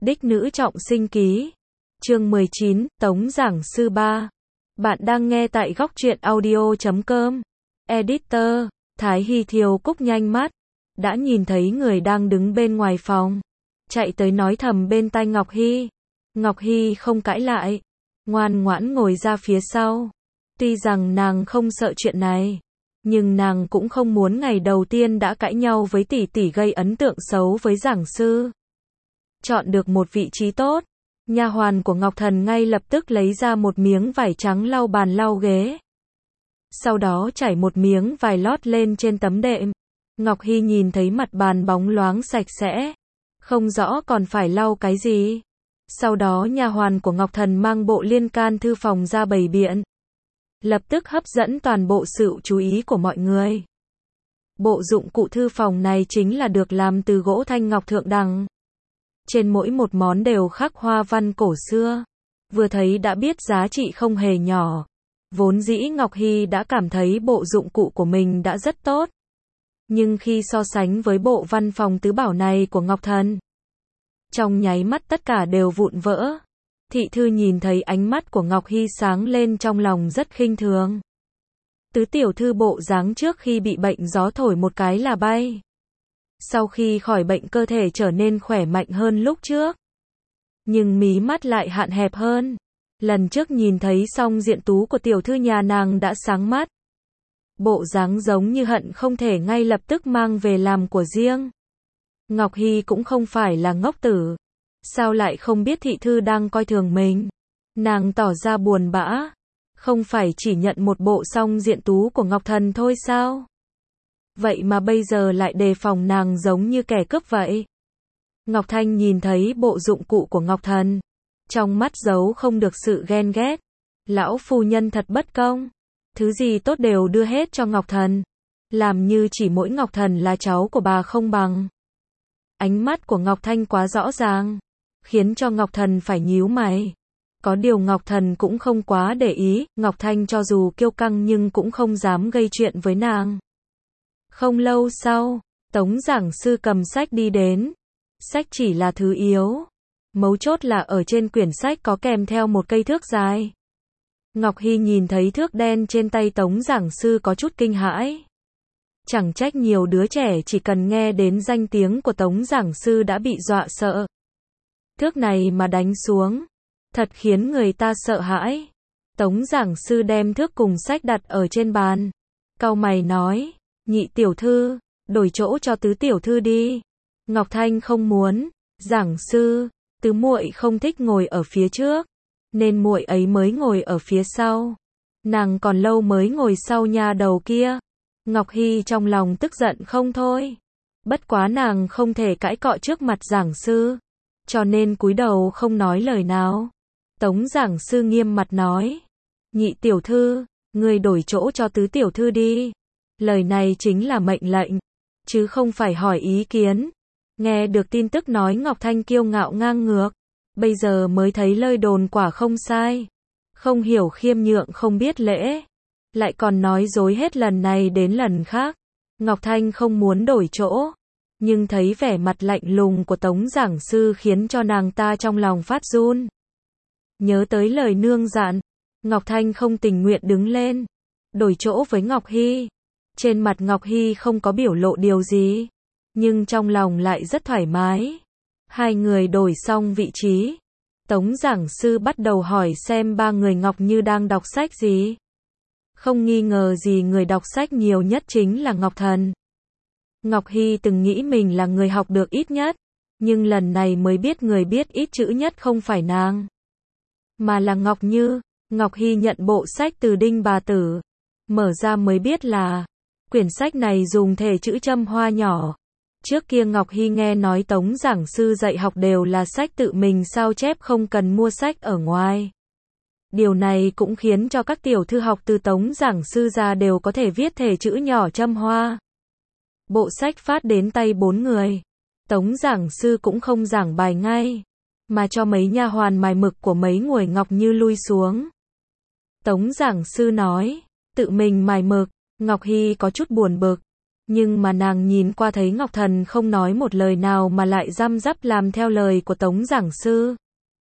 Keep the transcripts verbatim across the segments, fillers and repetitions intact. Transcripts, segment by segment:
Đích nữ trọng sinh ký. Chương mười chín, Tống giảng sư ba. Bạn đang nghe tại góc truyện audio chấm com. Editor, Thái Hy Thiều Cúc nhanh mắt, đã nhìn thấy người đang đứng bên ngoài phòng. Chạy tới nói thầm bên tai Ngọc Hy. Ngọc Hy không cãi lại, ngoan ngoãn ngồi ra phía sau. Tuy rằng nàng không sợ chuyện này, nhưng nàng cũng không muốn ngày đầu tiên đã cãi nhau với tỷ tỷ gây ấn tượng xấu với giảng sư. Chọn được một vị trí tốt, nha hoàn của Ngọc Thần ngay lập tức lấy ra một miếng vải trắng lau bàn lau ghế. Sau đó trải một miếng vải lót lên trên tấm đệm. Ngọc Hy nhìn thấy mặt bàn bóng loáng sạch sẽ, không rõ còn phải lau cái gì. Sau đó nha hoàn của Ngọc Thần mang bộ liên can thư phòng ra bày biện, lập tức hấp dẫn toàn bộ sự chú ý của mọi người. Bộ dụng cụ thư phòng này chính là được làm từ gỗ thanh ngọc thượng đẳng. Trên mỗi một món đều khắc hoa văn cổ xưa. Vừa thấy đã biết giá trị không hề nhỏ. Vốn dĩ Ngọc Hy đã cảm thấy bộ dụng cụ của mình đã rất tốt. Nhưng khi so sánh với bộ văn phòng tứ bảo này của Ngọc Thần, trong nháy mắt tất cả đều vụn vỡ. Thị thư nhìn thấy ánh mắt của Ngọc Hy sáng lên trong lòng rất khinh thường. Tứ tiểu thư bộ dáng trước khi bị bệnh gió thổi một cái là bay. Sau khi khỏi bệnh cơ thể trở nên khỏe mạnh hơn lúc trước. Nhưng mí mắt lại hạn hẹp hơn. Lần trước nhìn thấy song diện tú của tiểu thư nhà nàng đã sáng mắt. Bộ dáng giống như hận không thể ngay lập tức mang về làm của riêng. Ngọc Hy cũng không phải là ngốc tử. Sao lại không biết thị thư đang coi thường mình? Nàng tỏ ra buồn bã. Không phải chỉ nhận một bộ song diện tú của Ngọc Thần thôi sao? Vậy mà bây giờ lại đề phòng nàng giống như kẻ cướp vậy. Ngọc Thanh nhìn thấy bộ dụng cụ của Ngọc Thần, trong mắt giấu không được sự ghen ghét. Lão phu nhân thật bất công. Thứ gì tốt đều đưa hết cho Ngọc Thần. Làm như chỉ mỗi Ngọc Thần là cháu của bà không bằng. Ánh mắt của Ngọc Thanh quá rõ ràng, khiến cho Ngọc Thần phải nhíu mày. Có điều Ngọc Thần cũng không quá để ý. Ngọc Thanh cho dù kiêu căng nhưng cũng không dám gây chuyện với nàng. Không lâu sau, Tống giảng sư cầm sách đi đến. Sách chỉ là thứ yếu. Mấu chốt là ở trên quyển sách có kèm theo một cây thước dài. Ngọc Hy nhìn thấy thước đen trên tay Tống giảng sư có chút kinh hãi. Chẳng trách nhiều đứa trẻ chỉ cần nghe đến danh tiếng của Tống giảng sư đã bị dọa sợ. Thước này mà đánh xuống, thật khiến người ta sợ hãi. Tống giảng sư đem thước cùng sách đặt ở trên bàn. Cau mày nói, nhị tiểu thư, đổi chỗ cho tứ tiểu thư đi. Ngọc Thanh không muốn. Giảng sư, tứ muội không thích ngồi ở phía trước, nên muội ấy mới ngồi ở phía sau. Nàng còn lâu mới ngồi sau nha đầu kia. Ngọc Hy trong lòng tức giận không thôi. Bất quá nàng không thể cãi cọ trước mặt giảng sư, cho nên cúi đầu không nói lời nào. Tống giảng sư nghiêm mặt nói, nhị tiểu thư, ngươi đổi chỗ cho tứ tiểu thư đi. Lời này chính là mệnh lệnh, chứ không phải hỏi ý kiến. Nghe được tin tức nói Ngọc Thanh kiêu ngạo ngang ngược, bây giờ mới thấy lời đồn quả không sai. Không hiểu khiêm nhượng không biết lễ, lại còn nói dối hết lần này đến lần khác. Ngọc Thanh không muốn đổi chỗ, nhưng thấy vẻ mặt lạnh lùng của Tống giảng sư khiến cho nàng ta trong lòng phát run. Nhớ tới lời nương dặn, Ngọc Thanh không tình nguyện đứng lên, đổi chỗ với Ngọc Hy. Trên mặt Ngọc Hy không có biểu lộ điều gì, nhưng trong lòng lại rất thoải mái. Hai người đổi xong vị trí. Tống giảng sư bắt đầu hỏi xem ba người Ngọc Như đang đọc sách gì. Không nghi ngờ gì người đọc sách nhiều nhất chính là Ngọc Thần. Ngọc Hy từng nghĩ mình là người học được ít nhất, nhưng lần này mới biết người biết ít chữ nhất không phải nàng, mà là Ngọc Như. Ngọc Hy nhận bộ sách từ Đinh bà tử, mở ra mới biết là quyển sách này dùng thể chữ châm hoa nhỏ. Trước kia Ngọc Hy nghe nói Tống giảng sư dạy học đều là sách tự mình sao chép không cần mua sách ở ngoài. Điều này cũng khiến cho các tiểu thư học từ Tống giảng sư ra đều có thể viết thể chữ nhỏ châm hoa. Bộ sách phát đến tay bốn người. Tống giảng sư cũng không giảng bài ngay, mà cho mấy nha hoàn mài mực của mấy người Ngọc Như lui xuống. Tống giảng sư nói, tự mình mài mực. Ngọc Hy có chút buồn bực. Nhưng mà nàng nhìn qua thấy Ngọc Thần không nói một lời nào mà lại răm rắp làm theo lời của Tống giảng sư.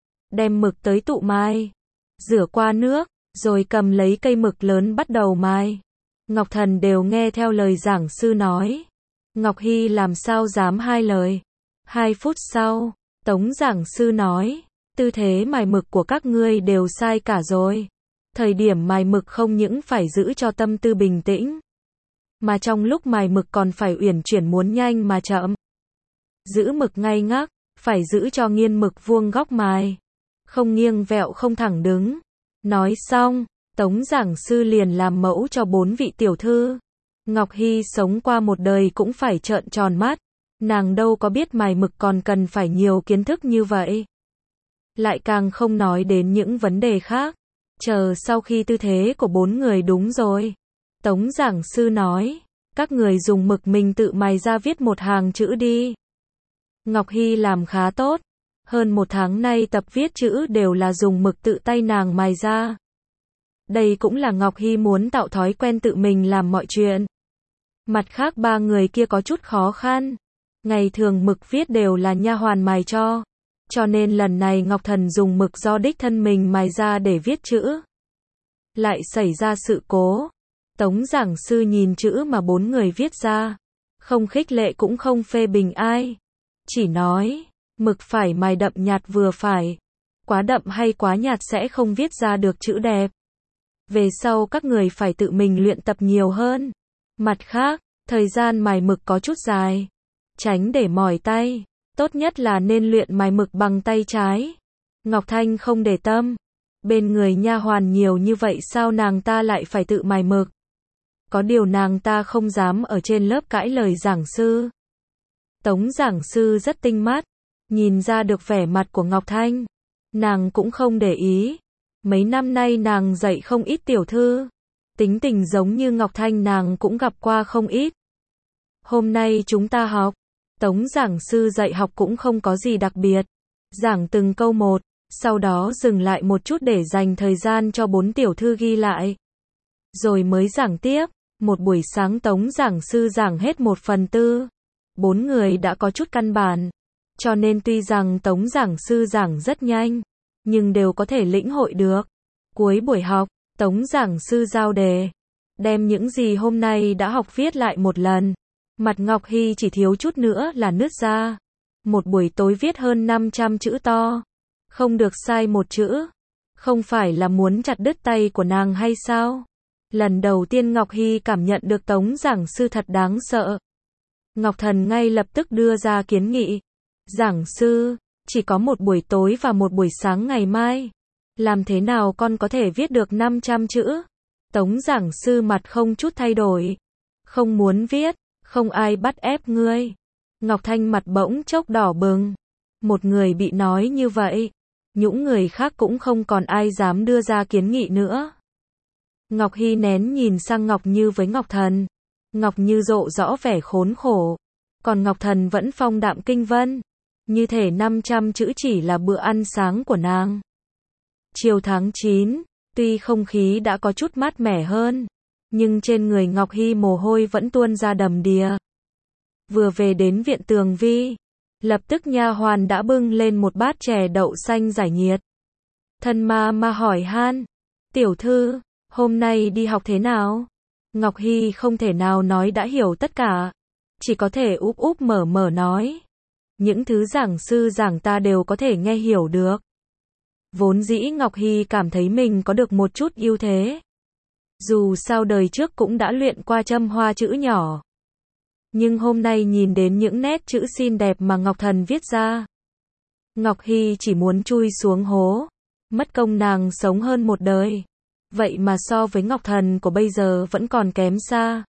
Đem mực tới tụ mai, rửa qua nước, rồi cầm lấy cây mực lớn bắt đầu mai. Ngọc Thần đều nghe theo lời giảng sư nói. Ngọc Hy làm sao dám hai lời. Hai phút sau, Tống giảng sư nói, tư thế mài mực của các ngươi đều sai cả rồi. Thời điểm mài mực không những phải giữ cho tâm tư bình tĩnh, mà trong lúc mài mực còn phải uyển chuyển muốn nhanh mà chậm. Giữ mực ngay ngắc, phải giữ cho nghiêng mực vuông góc mài, không nghiêng vẹo không thẳng đứng. Nói xong, Tống giảng sư liền làm mẫu cho bốn vị tiểu thư. Ngọc Hy sống qua một đời cũng phải trợn tròn mắt, nàng đâu có biết mài mực còn cần phải nhiều kiến thức như vậy. Lại càng không nói đến những vấn đề khác. Chờ sau khi tư thế của bốn người đúng rồi, Tống giảng sư nói, các người dùng mực mình tự mài ra viết một hàng chữ đi. Ngọc Hy làm khá tốt, hơn một tháng nay tập viết chữ đều là dùng mực tự tay nàng mài ra. Đây cũng là Ngọc Hy muốn tạo thói quen tự mình làm mọi chuyện. Mặt khác ba người kia có chút khó khăn, ngày thường mực viết đều là nha hoàn mài cho, cho nên lần này Ngọc Thần dùng mực do đích thân mình mài ra để viết chữ. Lại xảy ra sự cố. Tống giảng sư nhìn chữ mà bốn người viết ra, không khích lệ cũng không phê bình ai, chỉ nói, mực phải mài đậm nhạt vừa phải, quá đậm hay quá nhạt sẽ không viết ra được chữ đẹp. Về sau các người phải tự mình luyện tập nhiều hơn. Mặt khác, thời gian mài mực có chút dài, tránh để mỏi tay, tốt nhất là nên luyện mài mực bằng tay trái. Ngọc Thanh không để tâm, bên người nha hoàn nhiều như vậy sao nàng ta lại phải tự mài mực. Có điều nàng ta không dám ở trên lớp cãi lời giảng sư. Tống giảng sư rất tinh mắt, nhìn ra được vẻ mặt của Ngọc Thanh. Nàng cũng không để ý. Mấy năm nay nàng dạy không ít tiểu thư. Tính tình giống như Ngọc Thanh nàng cũng gặp qua không ít. Hôm nay chúng ta học. Tống giảng sư dạy học cũng không có gì đặc biệt. Giảng từng câu một, sau đó dừng lại một chút để dành thời gian cho bốn tiểu thư ghi lại. Rồi mới giảng tiếp. Một buổi sáng Tống giảng sư giảng hết một phần tư. Bốn người đã có chút căn bản. Cho nên tuy rằng Tống giảng sư giảng rất nhanh, nhưng đều có thể lĩnh hội được. Cuối buổi học, Tống giảng sư giao đề, đem những gì hôm nay đã học viết lại một lần. Mặt Ngọc Hy chỉ thiếu chút nữa là nứt ra. Một buổi tối viết hơn năm trăm chữ to. Không được sai một chữ. Không phải là muốn chặt đứt tay của nàng hay sao? Lần đầu tiên Ngọc Hy cảm nhận được Tống giảng sư thật đáng sợ. Ngọc Thần ngay lập tức đưa ra kiến nghị. Giảng sư, chỉ có một buổi tối và một buổi sáng ngày mai. Làm thế nào con có thể viết được năm trăm chữ? Tống giảng sư mặt không chút thay đổi. Không muốn viết, không ai bắt ép ngươi. Ngọc Thanh mặt bỗng chốc đỏ bừng. Một người bị nói như vậy, những người khác cũng không còn ai dám đưa ra kiến nghị nữa. Ngọc Hy nén nhìn sang Ngọc Như với Ngọc Thần. Ngọc Như rộ rõ vẻ khốn khổ, còn Ngọc Thần vẫn phong đạm kinh vân. Như thể năm trăm chữ chỉ là bữa ăn sáng của nàng. Chiều tháng chín, tuy không khí đã có chút mát mẻ hơn, nhưng trên người Ngọc Hy mồ hôi vẫn tuôn ra đầm đìa. Vừa về đến viện Tường Vi, lập tức nha hoàn đã bưng lên một bát chè đậu xanh giải nhiệt. Thân ma ma hỏi han, tiểu thư, hôm nay đi học thế nào? Ngọc Hy không thể nào nói đã hiểu tất cả, chỉ có thể úp úp mở mở nói. Những thứ giảng sư giảng ta đều có thể nghe hiểu được. Vốn dĩ Ngọc Hy cảm thấy mình có được một chút ưu thế. Dù sao đời trước cũng đã luyện qua châm hoa chữ nhỏ. Nhưng hôm nay nhìn đến những nét chữ xinh đẹp mà Ngọc Thần viết ra, Ngọc Hy chỉ muốn chui xuống hố. Mất công nàng sống hơn một đời. Vậy mà so với Ngọc Thần của bây giờ vẫn còn kém xa.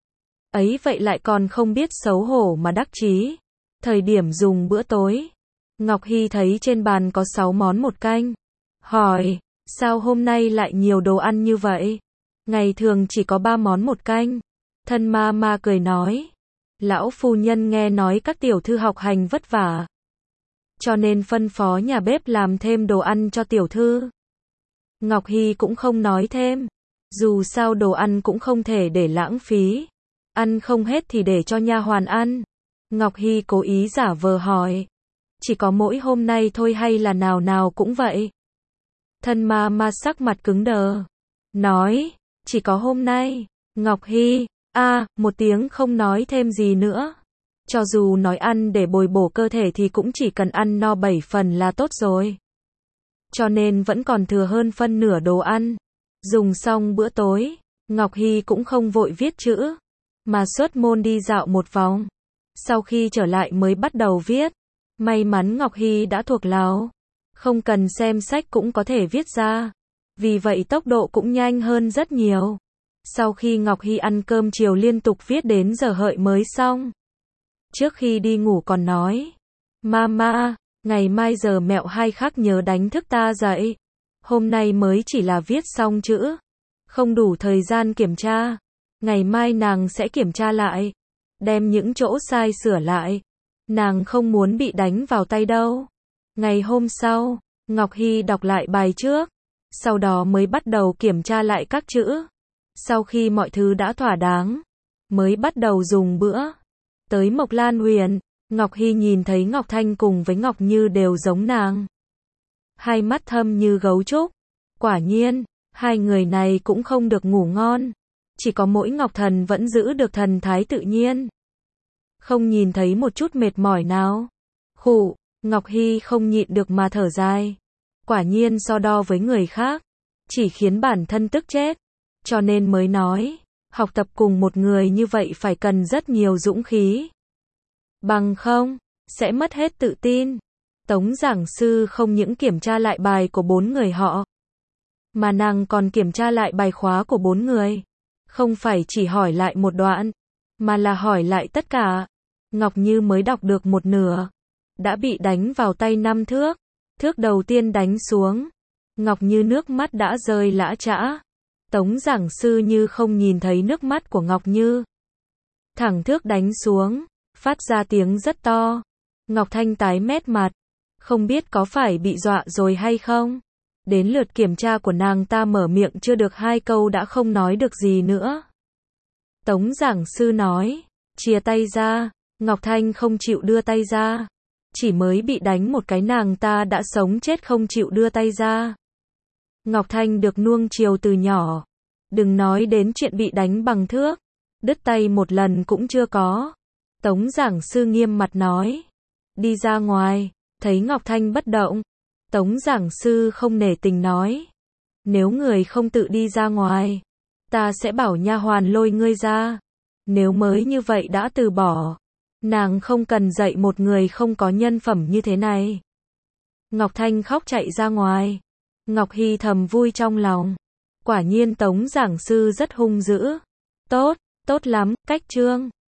Ấy vậy lại còn không biết xấu hổ mà đắc chí. Thời điểm dùng bữa tối, Ngọc Hy thấy trên bàn có sáu món một canh. Hỏi, sao hôm nay lại nhiều đồ ăn như vậy? Ngày thường chỉ có ba món một canh. Thân ma ma cười nói, lão phu nhân nghe nói các tiểu thư học hành vất vả, cho nên phân phó nhà bếp làm thêm đồ ăn cho tiểu thư. Ngọc Hy cũng không nói thêm, dù sao đồ ăn cũng không thể để lãng phí. Ăn không hết thì để cho nha hoàn ăn. Ngọc Hy cố ý giả vờ hỏi. Chỉ có mỗi hôm nay thôi hay là nào nào cũng vậy? Thân ma ma sắc mặt cứng đờ. Nói, chỉ có hôm nay. Ngọc Hy, a một tiếng không nói thêm gì nữa. Cho dù nói ăn để bồi bổ cơ thể thì cũng chỉ cần ăn no bảy phần là tốt rồi. Cho nên vẫn còn thừa hơn phân nửa đồ ăn. Dùng xong bữa tối, Ngọc Hy cũng không vội viết chữ, mà xuất môn đi dạo một vòng. Sau khi trở lại mới bắt đầu viết. May mắn Ngọc Hy đã thuộc lòng, không cần xem sách cũng có thể viết ra. Vì vậy tốc độ cũng nhanh hơn rất nhiều. Sau khi Ngọc Hy ăn cơm chiều liên tục viết đến giờ hợi mới xong. Trước khi đi ngủ còn nói, Mama, ngày mai giờ mẹo hai khắc nhớ đánh thức ta dậy. Hôm nay mới chỉ là viết xong chữ, không đủ thời gian kiểm tra. Ngày mai nàng sẽ kiểm tra lại, đem những chỗ sai sửa lại. Nàng không muốn bị đánh vào tay đâu. Ngày hôm sau, Ngọc Hy đọc lại bài trước, sau đó mới bắt đầu kiểm tra lại các chữ. Sau khi mọi thứ đã thỏa đáng, mới bắt đầu dùng bữa. Tới Mộc Lan Huyền, Ngọc Hy nhìn thấy Ngọc Thanh cùng với Ngọc Như đều giống nàng. Hai mắt thâm như gấu trúc. Quả nhiên, hai người này cũng không được ngủ ngon. Chỉ có mỗi Ngọc Thần vẫn giữ được thần thái tự nhiên. Không nhìn thấy một chút mệt mỏi nào. Khụ, Ngọc Hy không nhịn được mà thở dài. Quả nhiên so đo với người khác, chỉ khiến bản thân tức chết. Cho nên mới nói, học tập cùng một người như vậy phải cần rất nhiều dũng khí. Bằng không, sẽ mất hết tự tin. Tống giảng sư không những kiểm tra lại bài của bốn người họ, mà nàng còn kiểm tra lại bài khóa của bốn người. Không phải chỉ hỏi lại một đoạn, mà là hỏi lại tất cả. Ngọc Như mới đọc được một nửa, đã bị đánh vào tay năm thước. Thước đầu tiên đánh xuống, Ngọc Như nước mắt đã rơi lã chã. Tống giảng sư như không nhìn thấy nước mắt của Ngọc Như. Thẳng thước đánh xuống, phát ra tiếng rất to. Ngọc Thanh tái mét mặt, không biết có phải bị dọa rồi hay không. Đến lượt kiểm tra của nàng ta mở miệng chưa được hai câu đã không nói được gì nữa. Tống giảng sư nói, chia tay ra. Ngọc Thanh không chịu đưa tay ra. Chỉ mới bị đánh một cái nàng ta đã sống chết không chịu đưa tay ra. Ngọc Thanh được nuông chiều từ nhỏ. Đừng nói đến chuyện bị đánh bằng thước, đứt tay một lần cũng chưa có. Tống giảng sư nghiêm mặt nói, đi ra ngoài. Thấy Ngọc Thanh bất động, Tống giảng sư không nể tình nói, nếu người không tự đi ra ngoài, ta sẽ bảo nha hoàn lôi ngươi ra. Nếu mới như vậy đã từ bỏ, nàng không cần dạy một người không có nhân phẩm như thế này. Ngọc Thanh khóc chạy ra ngoài. Ngọc Hy thầm vui trong lòng. Quả nhiên Tống giảng sư rất hung dữ. Tốt, tốt lắm, cách chương.